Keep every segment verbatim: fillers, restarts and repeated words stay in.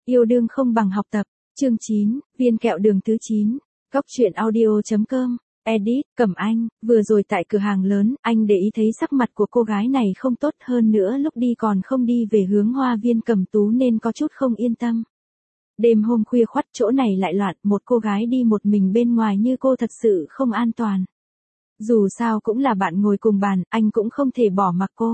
Yêu đương không bằng học tập. Chương chín, viên kẹo đường thứ chín. Góc truyện audio.com. Edit, Cẩm Anh, vừa rồi tại cửa hàng lớn, anh để ý thấy sắc mặt của cô gái này không tốt, hơn nữa lúc đi còn không đi về hướng Hoa Viên Cẩm Tú nên có chút không yên tâm. Đêm hôm khuya khoắt chỗ này lại loạn, một cô gái đi một mình bên ngoài như cô thật sự không an toàn. Dù sao cũng là bạn ngồi cùng bàn, anh cũng không thể bỏ mặc cô.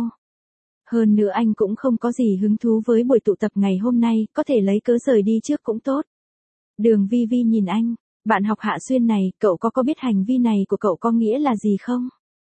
Hơn nữa anh cũng không có gì hứng thú với buổi tụ tập ngày hôm nay, có thể lấy cớ rời đi trước cũng tốt. Đường Vi Vi nhìn anh, bạn học Hạ Xuyên này, cậu có có biết hành vi này của cậu có nghĩa là gì không?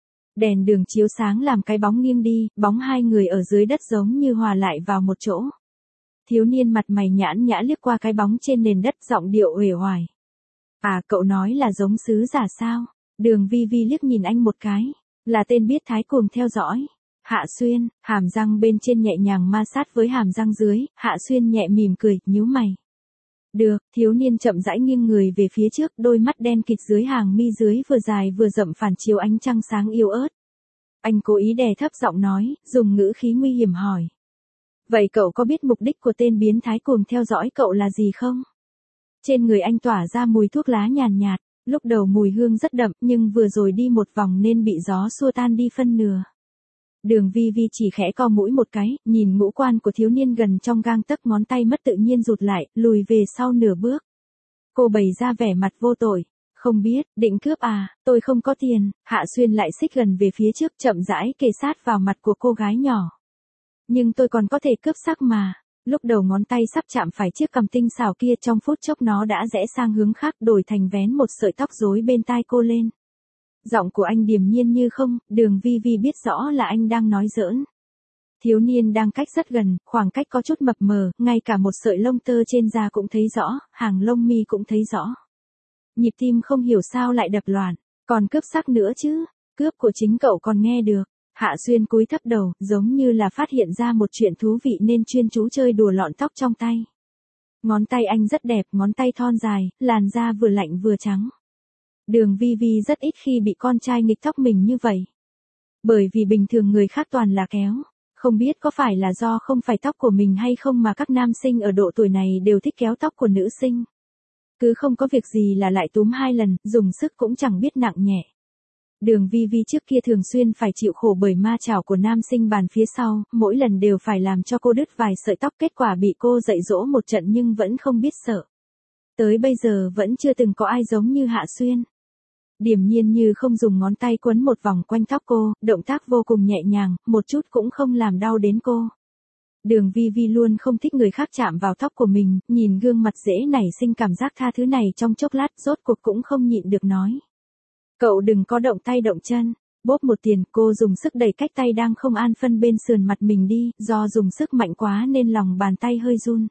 Đèn đường chiếu sáng làm cái bóng nghiêng đi, bóng hai người ở dưới đất giống như hòa lại vào một chỗ. Thiếu niên mặt mày nhãn nhã liếc qua cái bóng trên nền đất, giọng điệu uể oải. À, cậu nói là giống sứ giả sao? Đường Vi Vi liếc nhìn anh một cái, là tên biết thái cuồng theo dõi. Hạ Xuyên, hàm răng bên trên nhẹ nhàng ma sát với hàm răng dưới, Hạ Xuyên nhẹ mỉm cười, nhíu mày. Được, thiếu niên chậm rãi nghiêng người về phía trước, đôi mắt đen kịt dưới hàng mi dưới vừa dài vừa rậm phản chiếu ánh trăng sáng yếu ớt. Anh cố ý đè thấp giọng nói, dùng ngữ khí nguy hiểm hỏi. Vậy cậu có biết mục đích của tên biến thái cuồng theo dõi cậu là gì không? Trên người anh tỏa ra mùi thuốc lá nhàn nhạt, lúc đầu mùi hương rất đậm nhưng vừa rồi đi một vòng nên bị gió xua tan đi phân nửa. Đường Vi Vi chỉ khẽ co mũi một cái, nhìn ngũ quan của thiếu niên gần trong gang tấc, ngón tay mất tự nhiên rụt lại, lùi về sau nửa bước. Cô bày ra vẻ mặt vô tội. Không biết, định cướp à, tôi không có tiền. Hạ Xuyên lại xích gần về phía trước, chậm rãi kề sát vào mặt của cô gái nhỏ. Nhưng tôi còn có thể cướp sắc mà. Lúc đầu ngón tay sắp chạm phải chiếc cằm tinh xảo kia, trong phút chốc nó đã rẽ sang hướng khác, đổi thành vén một sợi tóc rối bên tai cô lên. Giọng của anh điềm nhiên như không, Đường Vi Vi biết rõ là anh đang nói giỡn. Thiếu niên đang cách rất gần, khoảng cách có chút mập mờ, ngay cả một sợi lông tơ trên da cũng thấy rõ, hàng lông mi cũng thấy rõ. Nhịp tim không hiểu sao lại đập loạn, còn cướp sắc nữa chứ, cướp của chính cậu còn nghe được. Hạ Xuyên cúi thấp đầu, giống như là phát hiện ra một chuyện thú vị nên chuyên chú chơi đùa lọn tóc trong tay. Ngón tay anh rất đẹp, ngón tay thon dài, làn da vừa lạnh vừa trắng. Đường Vi Vi rất ít khi bị con trai nghịch tóc mình như vậy. Bởi vì bình thường người khác toàn là kéo. Không biết có phải là do không phải tóc của mình hay không mà các nam sinh ở độ tuổi này đều thích kéo tóc của nữ sinh. Cứ không có việc gì là lại túm hai lần, dùng sức cũng chẳng biết nặng nhẹ. Đường Vi Vi trước kia thường xuyên phải chịu khổ bởi ma chảo của nam sinh bàn phía sau, mỗi lần đều phải làm cho cô đứt vài sợi tóc, kết quả bị cô dạy dỗ một trận nhưng vẫn không biết sợ. Tới bây giờ vẫn chưa từng có ai giống như Hạ Xuyên. Điềm nhiên như không dùng ngón tay quấn một vòng quanh tóc cô, động tác vô cùng nhẹ nhàng, một chút cũng không làm đau đến cô. Đường Vi Vi luôn không thích người khác chạm vào tóc của mình, nhìn gương mặt dễ nảy sinh cảm giác tha thứ này trong chốc lát, rốt cuộc cũng không nhịn được nói. Cậu đừng có động tay động chân. Bóp một tiền, cô dùng sức đẩy cách tay đang không an phân bên sườn mặt mình đi, do dùng sức mạnh quá nên lòng bàn tay hơi run.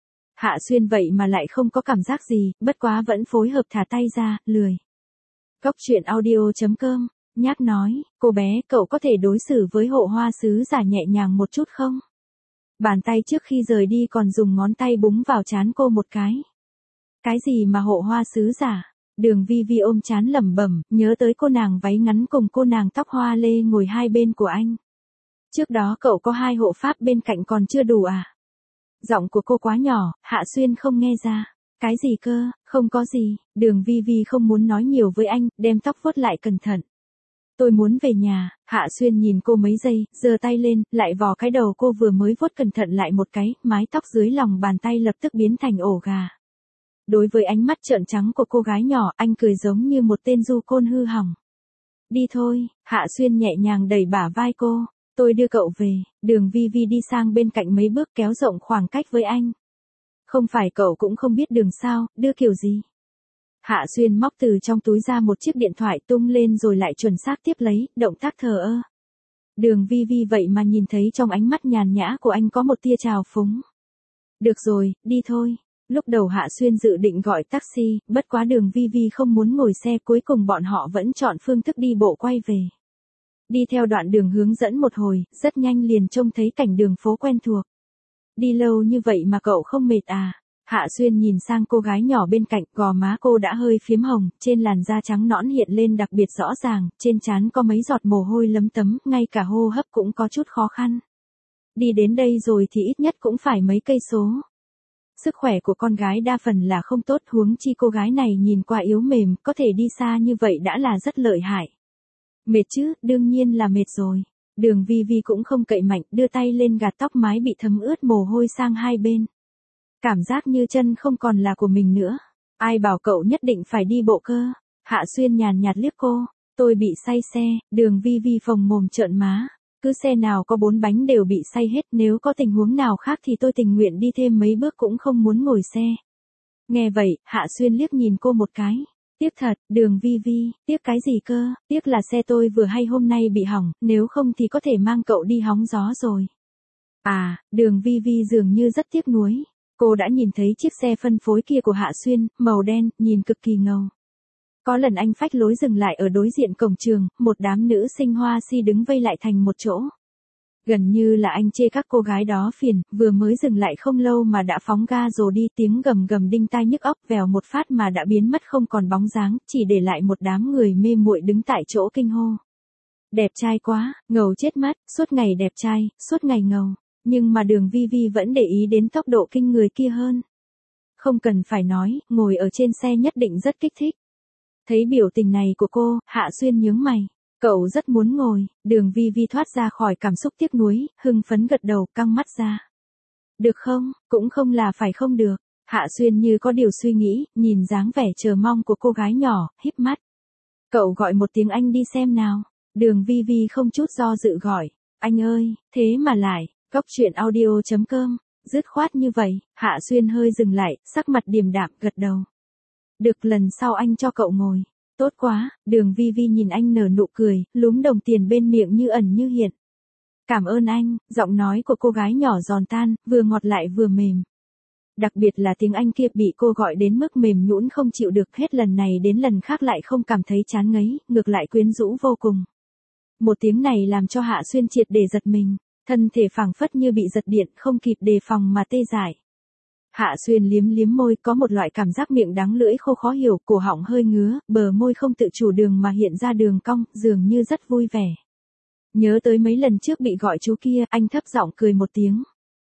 Hạ Xuyên vậy mà lại không có cảm giác gì, bất quá vẫn phối hợp thả tay ra, lười. Góc truyện audio.com, nhác nói, cô bé, cậu có thể đối xử với hộ hoa sứ giả nhẹ nhàng một chút không? Bàn tay trước khi rời đi còn dùng ngón tay búng vào trán cô một cái. Cái gì mà hộ hoa sứ giả? Đường Vi Vi ôm trán lẩm bẩm, nhớ tới cô nàng váy ngắn cùng cô nàng tóc hoa lê ngồi hai bên của anh. Trước đó cậu có hai hộ pháp bên cạnh còn chưa đủ à? Giọng của cô quá nhỏ, Hạ Xuyên không nghe ra. Cái gì cơ, không có gì. Đường Vi Vi không muốn nói nhiều với anh, đem tóc vuốt lại cẩn thận. Tôi muốn về nhà. Hạ Xuyên nhìn cô mấy giây, giơ tay lên, lại vò cái đầu cô vừa mới vuốt cẩn thận lại một cái, mái tóc dưới lòng bàn tay lập tức biến thành ổ gà. Đối với ánh mắt trợn trắng của cô gái nhỏ, anh cười giống như một tên du côn hư hỏng. Đi thôi. Hạ Xuyên nhẹ nhàng đẩy bả vai cô. Tôi đưa cậu về. Đường Vi Vi đi sang bên cạnh mấy bước, kéo rộng khoảng cách với anh. Không phải cậu cũng không biết đường sao, đưa kiểu gì? Hạ Xuyên móc từ trong túi ra một chiếc điện thoại, tung lên rồi lại chuẩn xác tiếp lấy, động tác thờ ơ. Đường Vi Vi vậy mà nhìn thấy trong ánh mắt nhàn nhã của anh có một tia trào phúng. Được rồi, đi thôi. Lúc đầu Hạ Xuyên dự định gọi taxi, bất quá Đường Vi Vi không muốn ngồi xe, cuối cùng bọn họ vẫn chọn phương thức đi bộ quay về. Đi theo đoạn đường hướng dẫn một hồi, rất nhanh liền trông thấy cảnh đường phố quen thuộc. Đi lâu như vậy mà cậu không mệt à? Hạ Xuyên nhìn sang cô gái nhỏ bên cạnh, gò má cô đã hơi phiếm hồng, trên làn da trắng nõn hiện lên đặc biệt rõ ràng, trên trán có mấy giọt mồ hôi lấm tấm, ngay cả hô hấp cũng có chút khó khăn. Đi đến đây rồi thì ít nhất cũng phải mấy cây số. Sức khỏe của con gái đa phần là không tốt, huống chi cô gái này nhìn qua yếu mềm, có thể đi xa như vậy đã là rất lợi hại. Mệt chứ, đương nhiên là mệt rồi. Đường Vi Vi cũng không cậy mạnh, đưa tay lên gạt tóc mái bị thấm ướt mồ hôi sang hai bên. Cảm giác như chân không còn là của mình nữa. Ai bảo cậu nhất định phải đi bộ cơ? Hạ Xuyên nhàn nhạt liếc cô. Tôi bị say xe. Đường Vi Vi phồng mồm trợn má. Cứ xe nào có bốn bánh đều bị say hết, nếu có tình huống nào khác thì tôi tình nguyện đi thêm mấy bước cũng không muốn ngồi xe. Nghe vậy, Hạ Xuyên liếc nhìn cô một cái. Tiếc thật, Đường Vi Vi, tiếc cái gì cơ, tiếc là xe tôi vừa hay hôm nay bị hỏng, nếu không thì có thể mang cậu đi hóng gió rồi. À, Đường Vi Vi dường như rất tiếc nuối. Cô đã nhìn thấy chiếc xe phân phối kia của Hạ Xuyên, màu đen, nhìn cực kỳ ngầu. Có lần anh phách lối dừng lại ở đối diện cổng trường, một đám nữ sinh hoa si đứng vây lại thành một chỗ. Gần như là anh chê các cô gái đó phiền, vừa mới dừng lại không lâu mà đã phóng ga rồi đi, tiếng gầm gầm đinh tai nhức óc, vèo một phát mà đã biến mất không còn bóng dáng, chỉ để lại một đám người mê muội đứng tại chỗ kinh hô. Đẹp trai quá, ngầu chết mất, suốt ngày đẹp trai, suốt ngày ngầu. Nhưng mà Đường Vi Vi vẫn để ý đến tốc độ kinh người kia hơn. Không cần phải nói, ngồi ở trên xe nhất định rất kích thích. Thấy biểu tình này của cô, Hạ Xuyên nhướng mày. Cậu rất muốn ngồi. Đường Vi Vi thoát ra khỏi cảm xúc tiếc nuối, hưng phấn gật đầu, căng mắt ra. Được không, cũng không là phải không được. Hạ Xuyên như có điều suy nghĩ, nhìn dáng vẻ chờ mong của cô gái nhỏ, híp mắt. Cậu gọi một tiếng anh đi xem nào. Đường Vi Vi không chút do dự gọi. Anh ơi, thế mà lại, Cóc truyện audio chấm com. Dứt khoát như vậy, Hạ Xuyên hơi dừng lại, sắc mặt điềm đạm, gật đầu. Được, lần sau anh cho cậu ngồi. Tốt quá. Đường Vi Vi nhìn anh nở nụ cười, lúm đồng tiền bên miệng như ẩn như hiện. Cảm ơn anh. Giọng nói của cô gái nhỏ giòn tan, vừa ngọt lại vừa mềm. Đặc biệt là tiếng Anh kia bị cô gọi đến mức mềm nhũn không chịu được, hết lần này đến lần khác lại không cảm thấy chán ngấy, ngược lại quyến rũ vô cùng. Một tiếng này làm cho Hạ Xuyên triệt để giật mình, thân thể phảng phất như bị giật điện, không kịp đề phòng mà tê dại. Hạ Xuyên liếm liếm môi, có một loại cảm giác miệng đắng lưỡi khô khó hiểu, cổ họng hơi ngứa, bờ môi không tự chủ đường mà hiện ra đường cong, dường như rất vui vẻ. Nhớ tới mấy lần trước bị gọi chú kia, anh thấp giọng cười một tiếng.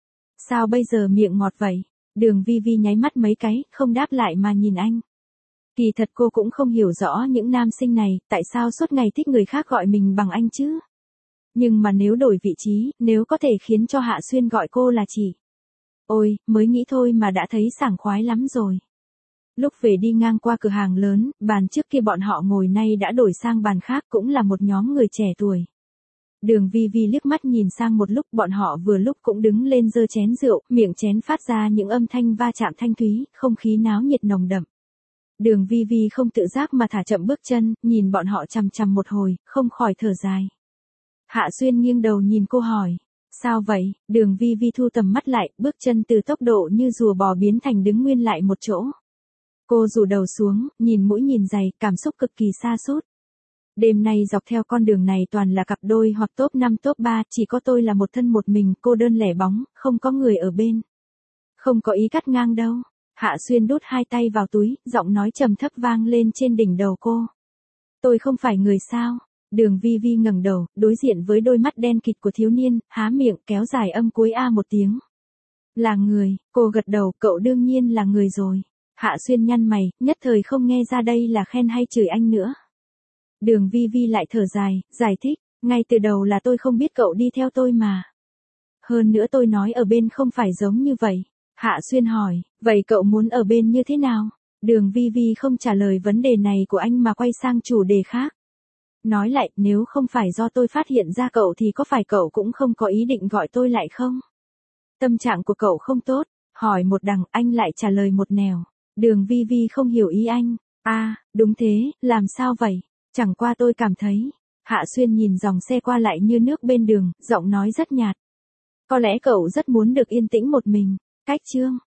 Sao bây giờ miệng ngọt vậy? Đường Vi Vi nháy mắt mấy cái, không đáp lại mà nhìn anh. Kỳ thật cô cũng không hiểu rõ những nam sinh này, tại sao suốt ngày thích người khác gọi mình bằng anh chứ? Nhưng mà nếu đổi vị trí, nếu có thể khiến cho Hạ Xuyên gọi cô là chị. Ôi, mới nghĩ thôi mà đã thấy sảng khoái lắm rồi. Lúc về đi ngang qua cửa hàng lớn, bàn trước kia bọn họ ngồi nay đã đổi sang bàn khác, cũng là một nhóm người trẻ tuổi. Đường Vi Vi liếc mắt nhìn sang một lúc, bọn họ vừa lúc cũng đứng lên giơ chén rượu, miệng chén phát ra những âm thanh va chạm thanh thúy, không khí náo nhiệt nồng đậm. Đường Vi Vi không tự giác mà thả chậm bước chân, nhìn bọn họ chằm chằm một hồi, không khỏi thở dài. Hạ Xuyên nghiêng đầu nhìn cô hỏi. Sao vậy? Đường Vi Vi thu tầm mắt lại, bước chân từ tốc độ như rùa bò biến thành đứng nguyên lại một chỗ. Cô rủ đầu xuống, nhìn mũi nhìn giày, cảm xúc cực kỳ sa sút. Đêm nay dọc theo con đường này toàn là cặp đôi hoặc top năm top ba, chỉ có tôi là một thân một mình, cô đơn lẻ bóng, không có người ở bên. Không có ý cắt ngang đâu. Hạ Xuyên đút hai tay vào túi, giọng nói trầm thấp vang lên trên đỉnh đầu cô. Tôi không phải người sao? Đường Vi Vi ngẩng đầu, đối diện với đôi mắt đen kịt của thiếu niên, há miệng kéo dài âm cuối a một tiếng. Là người. Cô gật đầu, cậu đương nhiên là người rồi. Hạ Xuyên nhăn mày, nhất thời không nghe ra đây là khen hay chửi anh nữa. Đường Vi Vi lại thở dài, giải thích, ngay từ đầu là tôi không biết cậu đi theo tôi mà. Hơn nữa tôi nói ở bên không phải giống như vậy. Hạ Xuyên hỏi, vậy cậu muốn ở bên như thế nào? Đường Vi Vi không trả lời vấn đề này của anh mà quay sang chủ đề khác. Nói lại, nếu không phải do tôi phát hiện ra cậu thì có phải cậu cũng không có ý định gọi tôi lại không? Tâm trạng của cậu không tốt, hỏi một đằng, anh lại trả lời một nẻo. Đường Vi Vi không hiểu ý anh. À, đúng thế, làm sao vậy? Chẳng qua tôi cảm thấy. Hạ Xuyên nhìn dòng xe qua lại như nước bên đường, giọng nói rất nhạt. Có lẽ cậu rất muốn được yên tĩnh một mình. Cách chương.